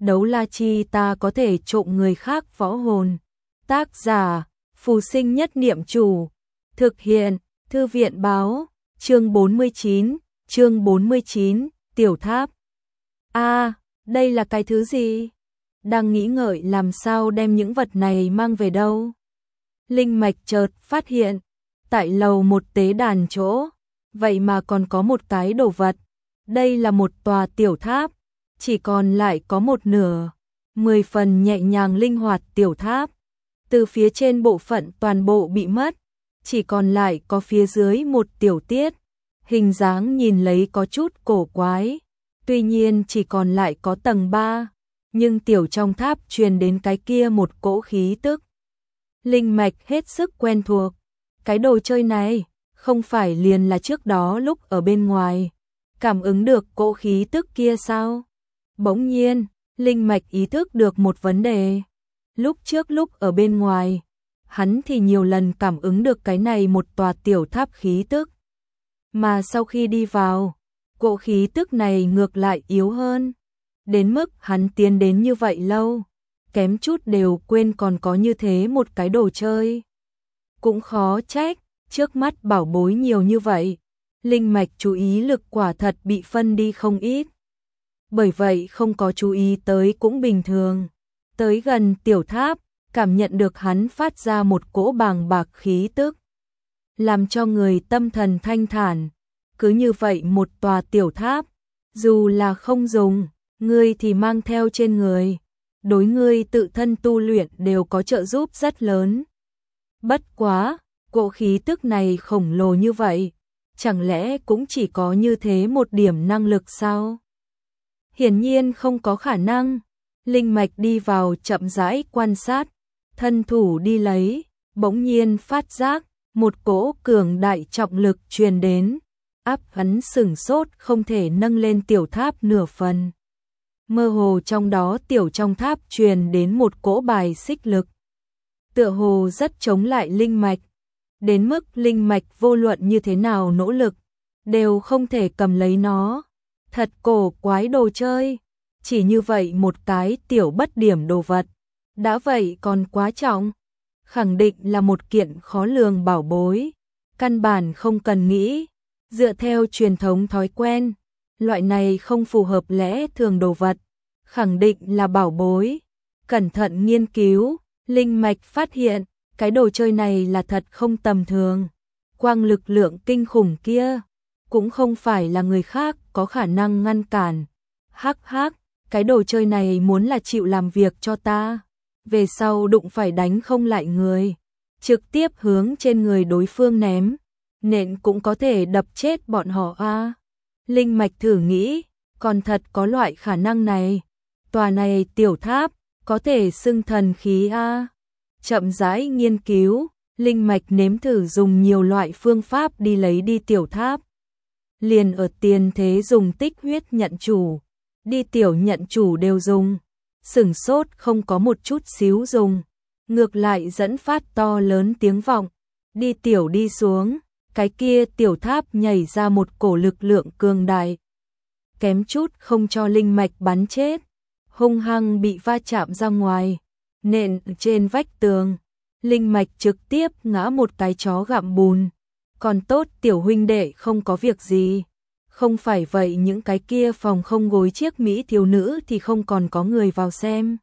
đấu la chi ta có thể trộm người khác võ hồn. Tác giả, Phù Sinh Nhất Niệm Chủ. Thực hiện, Thư viện báo, chương 49, Tiểu Tháp. Đây là cái thứ gì? Đang nghĩ ngợi làm sao đem những vật này mang về đâu. Linh mạch chợt phát hiện, tại lầu một tế đàn chỗ, vậy mà còn có một cái đồ vật. Đây là một tòa tiểu tháp, chỉ còn lại có một nửa, 10 phần nhẹ nhàng linh hoạt tiểu tháp. Từ phía trên bộ phận toàn bộ bị mất, chỉ còn lại có phía dưới một tiểu tiết. Hình dáng nhìn lấy có chút cổ quái, tuy nhiên chỉ còn lại có tầng 3, nhưng tiểu trong tháp truyền đến cái kia một cỗ khí tức. Linh mạch hết sức quen thuộc, cái đồ chơi này không phải liền là trước đó lúc ở bên ngoài, cảm ứng được cỗ khí tức kia sao? Bỗng nhiên, linh mạch ý thức được một vấn đề. Lúc trước lúc ở bên ngoài, hắn thì nhiều lần cảm ứng được cái này một tòa tiểu tháp khí tức. Mà sau khi đi vào, cỗ khí tức này ngược lại yếu hơn. Đến mức hắn tiến đến như vậy lâu, kém chút đều quên còn có như thế một cái đồ chơi. Cũng khó trách, trước mắt bảo bối nhiều như vậy, linh mạch chú ý lực quả thật bị phân đi không ít. Bởi vậy không có chú ý tới cũng bình thường. Tới gần tiểu tháp, cảm nhận được hắn phát ra một cỗ bàng bạc khí tức, làm cho người tâm thần thanh thản. Cứ như vậy một tòa tiểu tháp, dù là không dùng, ngươi thì mang theo trên người, đối ngươi tự thân tu luyện đều có trợ giúp rất lớn. Bất quá, cỗ khí tức này khổng lồ như vậy, chẳng lẽ cũng chỉ có như thế một điểm năng lực sao? Hiển nhiên không có khả năng. Linh mạch đi vào chậm rãi quan sát, thân thủ đi lấy, bỗng nhiên phát giác, một cỗ cường đại trọng lực truyền đến, áp hắn sửng sốt không thể nâng lên tiểu tháp nửa phần. Mơ hồ trong đó tiểu trong tháp truyền đến một cỗ bài xích lực, tựa hồ rất chống lại linh mạch, đến mức linh mạch vô luận như thế nào nỗ lực, đều không thể cầm lấy nó. Thật cổ quái đồ chơi. Chỉ như vậy một cái tiểu bất điểm đồ vật, đã vậy còn quá trọng, khẳng định là một kiện khó lường bảo bối, căn bản không cần nghĩ, dựa theo truyền thống thói quen, loại này không phù hợp lẽ thường đồ vật, khẳng định là bảo bối. Cẩn thận nghiên cứu, linh mạch phát hiện, cái đồ chơi này là thật không tầm thường, quang lực lượng kinh khủng kia, cũng không phải là người khác có khả năng ngăn cản. Hắc hắc. Cái đồ chơi này muốn là chịu làm việc cho ta, về sau đụng phải đánh không lại người, trực tiếp hướng trên người đối phương ném, nện cũng có thể đập chết bọn họ a. Linh mạch thử nghĩ, còn thật có loại khả năng này. Tòa này tiểu tháp, có thể xưng thần khí a. Chậm rãi nghiên cứu, linh mạch nếm thử dùng nhiều loại phương pháp đi lấy đi tiểu tháp. Liền ở tiền thế dùng tích huyết nhận chủ, đi tiểu nhận chủ đều dùng, sửng sốt không có một chút xíu dùng, ngược lại dẫn phát to lớn tiếng vọng, đi tiểu đi xuống, cái kia tiểu tháp nhảy ra một cổ lực lượng cường đại, kém chút không cho linh mạch bắn chết, hung hăng bị va chạm ra ngoài, nện trên vách tường, linh mạch trực tiếp ngã một cái chó gặm bùn, còn tốt tiểu huynh đệ không có việc gì. Không phải vậy những cái kia phòng không gối chiếc mỹ thiếu nữ thì không còn có người vào xem.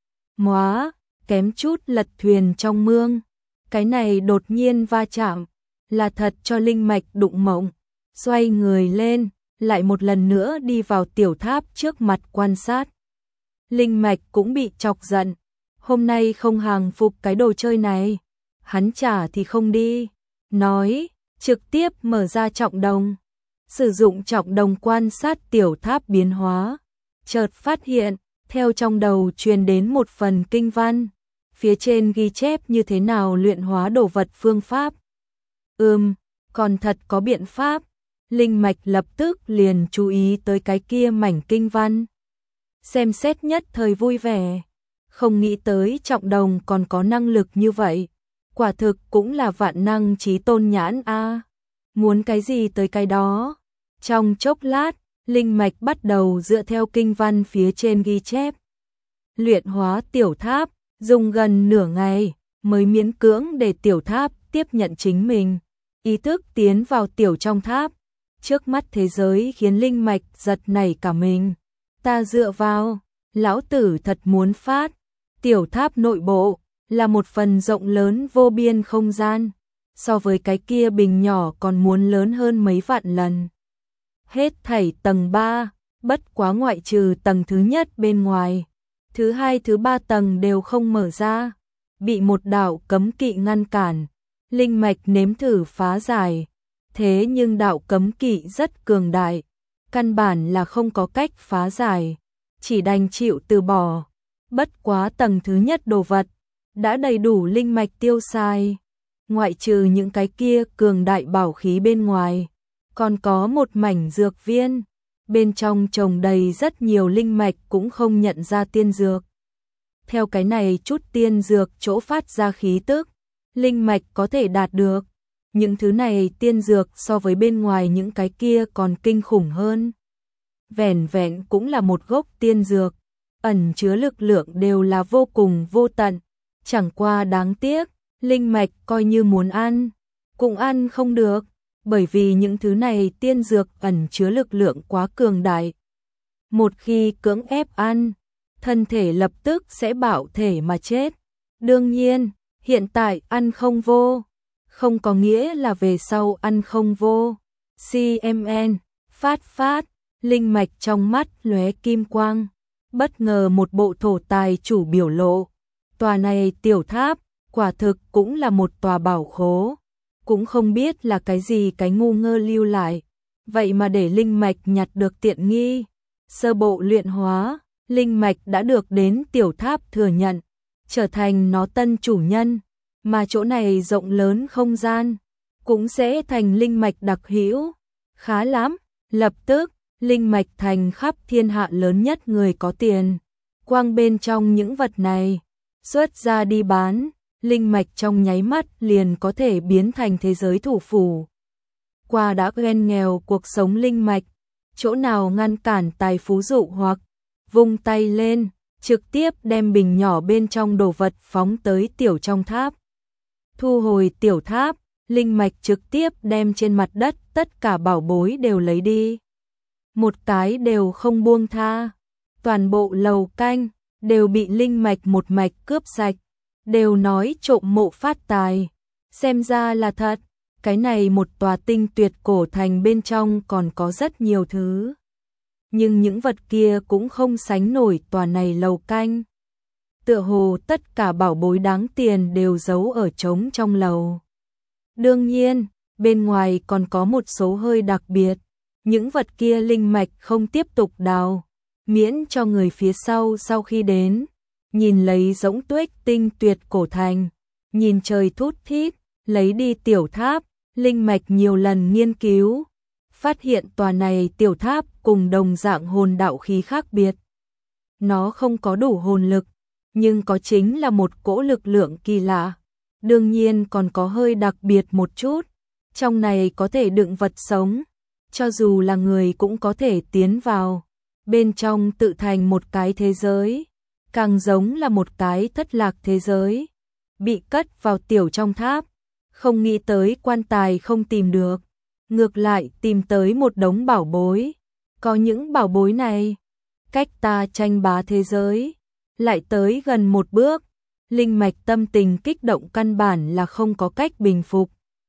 Móa, kém chút lật thuyền trong mương. Cái này đột nhiên va chạm, là thật cho linh mạch đụng mộng. Xoay người lên, lại một lần nữa đi vào tiểu tháp trước mặt quan sát. Linh mạch cũng bị chọc giận. Hôm nay không hàng phục cái đồ chơi này, hắn trả thì không đi. Nói, trực tiếp mở ra trọng đồng. Sử dụng trọng đồng quan sát tiểu tháp biến hóa, chợt phát hiện, theo trong đầu truyền đến một phần kinh văn, phía trên ghi chép như thế nào luyện hóa đồ vật phương pháp. Còn thật có biện pháp. Linh mạch lập tức liền chú ý tới cái kia mảnh kinh văn. Xem xét nhất thời vui vẻ, không nghĩ tới trọng đồng còn có năng lực như vậy. Quả thực cũng là vạn năng chí tôn nhãn a. Muốn cái gì tới cái đó. Trong chốc lát, linh mạch bắt đầu dựa theo kinh văn phía trên ghi chép, luyện hóa tiểu tháp, dùng gần nửa ngày mới miễn cưỡng để tiểu tháp tiếp nhận chính mình, ý thức tiến vào tiểu trong tháp. Trước mắt thế giới khiến linh mạch giật nảy cả mình. Ta dựa vào, lão tử thật muốn phát. Tiểu tháp nội bộ là một phần rộng lớn vô biên không gian, so với cái kia bình nhỏ còn muốn lớn hơn mấy vạn lần. Hết thảy tầng 3, bất quá ngoại trừ tầng thứ nhất bên ngoài, thứ hai thứ ba tầng đều không mở ra, bị một đạo cấm kỵ ngăn cản. Linh mạch nếm thử phá giải, thế nhưng đạo cấm kỵ rất cường đại, căn bản là không có cách phá giải, chỉ đành chịu từ bỏ. Bất quá tầng thứ nhất đồ vật đã đầy đủ linh mạch tiêu xài, ngoại trừ những cái kia cường đại bảo khí bên ngoài, còn có một mảnh dược viên, bên trong trồng đầy rất nhiều linh mạch cũng không nhận ra tiên dược. Theo cái này chút tiên dược chỗ phát ra khí tức, linh mạch có thể đạt được. Những thứ này tiên dược so với bên ngoài những cái kia còn kinh khủng hơn. Vẻn vẹn cũng là một gốc tiên dược, ẩn chứa lực lượng đều là vô cùng vô tận. Chẳng qua đáng tiếc, linh mạch coi như muốn ăn, cũng ăn không được, bởi vì những thứ này tiên dược ẩn chứa lực lượng quá cường đại. Một khi cưỡng ép ăn, thân thể lập tức sẽ bạo thể mà chết. Đương nhiên, hiện tại ăn không vô, không có nghĩa là về sau ăn không vô. CMN, phát, linh mạch trong mắt lóe kim quang, bất ngờ một bộ thổ tài chủ biểu lộ. Tòa này tiểu tháp, quả thực cũng là một tòa bảo khố, cũng không biết là cái gì cái ngu ngơ lưu lại, vậy mà để linh mạch nhặt được tiện nghi. Sơ bộ luyện hóa, linh mạch đã được đến tiểu tháp thừa nhận, trở thành nó tân chủ nhân, mà chỗ này rộng lớn không gian, cũng sẽ thành linh mạch đặc hữu. Khá lắm, lập tức, linh mạch thành khắp thiên hạ lớn nhất người có tiền. Quang bên trong những vật này, xuất ra đi bán, linh mạch trong nháy mắt liền có thể biến thành thế giới thủ phủ. Qua đã quen nghèo cuộc sống linh mạch, chỗ nào ngăn cản tài phú dụ hoặc, vung tay lên, trực tiếp đem bình nhỏ bên trong đồ vật phóng tới tiểu trong tháp. Thu hồi tiểu tháp, linh mạch trực tiếp đem trên mặt đất tất cả bảo bối đều lấy đi. Một cái đều không buông tha, toàn bộ lầu canh đều bị linh mạch một mạch cướp sạch, đều nói trộm mộ phát tài. Xem ra là thật, cái này một tòa tinh tuyệt cổ thành bên trong còn có rất nhiều thứ. Nhưng những vật kia cũng không sánh nổi tòa này lầu canh. Tựa hồ tất cả bảo bối đáng tiền đều giấu ở trống trong lầu. Đương nhiên, bên ngoài còn có một số hơi đặc biệt. Những vật kia linh mạch không tiếp tục đào, miễn cho người phía sau khi đến, nhìn lấy giống tuếch tinh tuyệt cổ thành, nhìn trời thút thít, lấy đi tiểu tháp, linh mạch nhiều lần nghiên cứu, phát hiện tòa này tiểu tháp cùng đồng dạng hồn đạo khí khác biệt. Nó không có đủ hồn lực, nhưng có chính là một cỗ lực lượng kỳ lạ, đương nhiên còn có hơi đặc biệt một chút, trong này có thể đựng vật sống. Cho dù là người cũng có thể tiến vào, bên trong tự thành một cái thế giới, càng giống là một cái thất lạc thế giới, bị cất vào tiểu trong tháp, không nghĩ tới quan tài không tìm được, ngược lại tìm tới một đống bảo bối, có những bảo bối này, cách ta tranh bá thế giới, lại tới gần một bước, linh mạch tâm tình kích động căn bản là không có cách bình phục.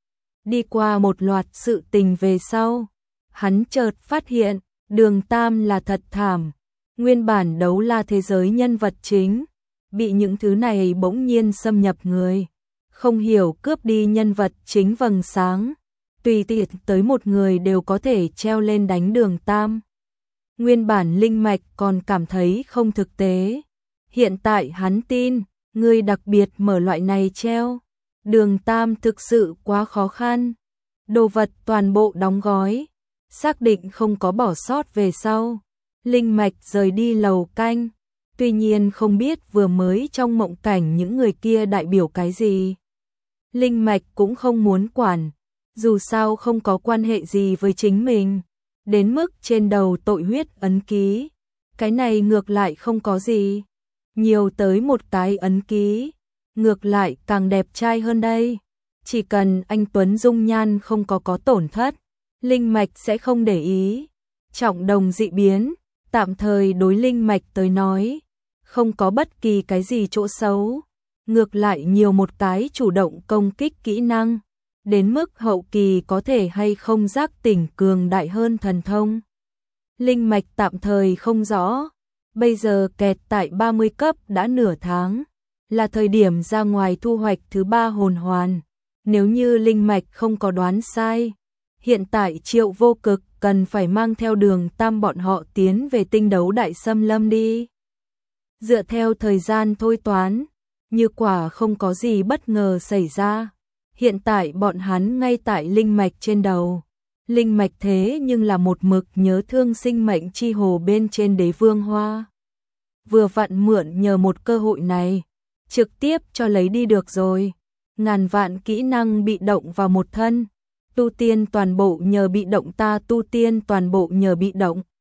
Đi qua một loạt sự tình về sau, hắn chợt phát hiện, Đường Tam là thật thảm, nguyên bản đấu la thế giới nhân vật chính, bị những thứ này bỗng nhiên xâm nhập người, không hiểu cướp đi nhân vật chính vầng sáng, tùy tiện tới một người đều có thể treo lên đánh Đường Tam. Nguyên bản linh mạch còn cảm thấy không thực tế, hiện tại hắn tin, người đặc biệt mở loại này treo, Đường Tam thực sự quá khó khăn, đồ vật toàn bộ đóng gói. Xác định không có bỏ sót về sau, linh mạch rời đi lầu canh, tuy nhiên không biết vừa mới trong mộng cảnh những người kia đại biểu cái gì. Linh mạch cũng không muốn quản, dù sao không có quan hệ gì với chính mình, đến mức trên đầu tội huyết ấn ký, cái này ngược lại không có gì. nhiều tới một cái ấn ký, ngược lại càng đẹp trai hơn đây. Chỉ cần anh Tuấn dung nhan không có tổn thất, linh mạch sẽ không để ý. Trọng đồng dị biến, tạm thời đối linh mạch tới nói, không có bất kỳ cái gì chỗ xấu, ngược lại nhiều một cái chủ động công kích kỹ năng, đến mức hậu kỳ có thể hay không giác tỉnh cường đại hơn thần thông. Linh mạch tạm thời không rõ, bây giờ kẹt tại 30 cấp đã nửa tháng, là thời điểm ra ngoài thu hoạch thứ 3 hồn hoàn. Nếu như linh mạch không có đoán sai, hiện tại Triệu Vô Cực cần phải mang theo Đường Tam bọn họ tiến về tinh đấu đại xâm lâm đi. Dựa theo thời gian thôi toán, như quả không có gì bất ngờ xảy ra, hiện tại bọn hắn ngay tại linh mạch trên đầu. Linh mạch thế nhưng là một mực nhớ thương sinh mệnh chi hồ bên trên Đế Vương Hoa. Vừa vặn mượn nhờ một cơ hội này, trực tiếp cho lấy đi được rồi. Ngàn vạn kỹ năng bị động vào một thân, tu tiên toàn bộ nhờ bị động, ta tu tiên toàn bộ nhờ bị động.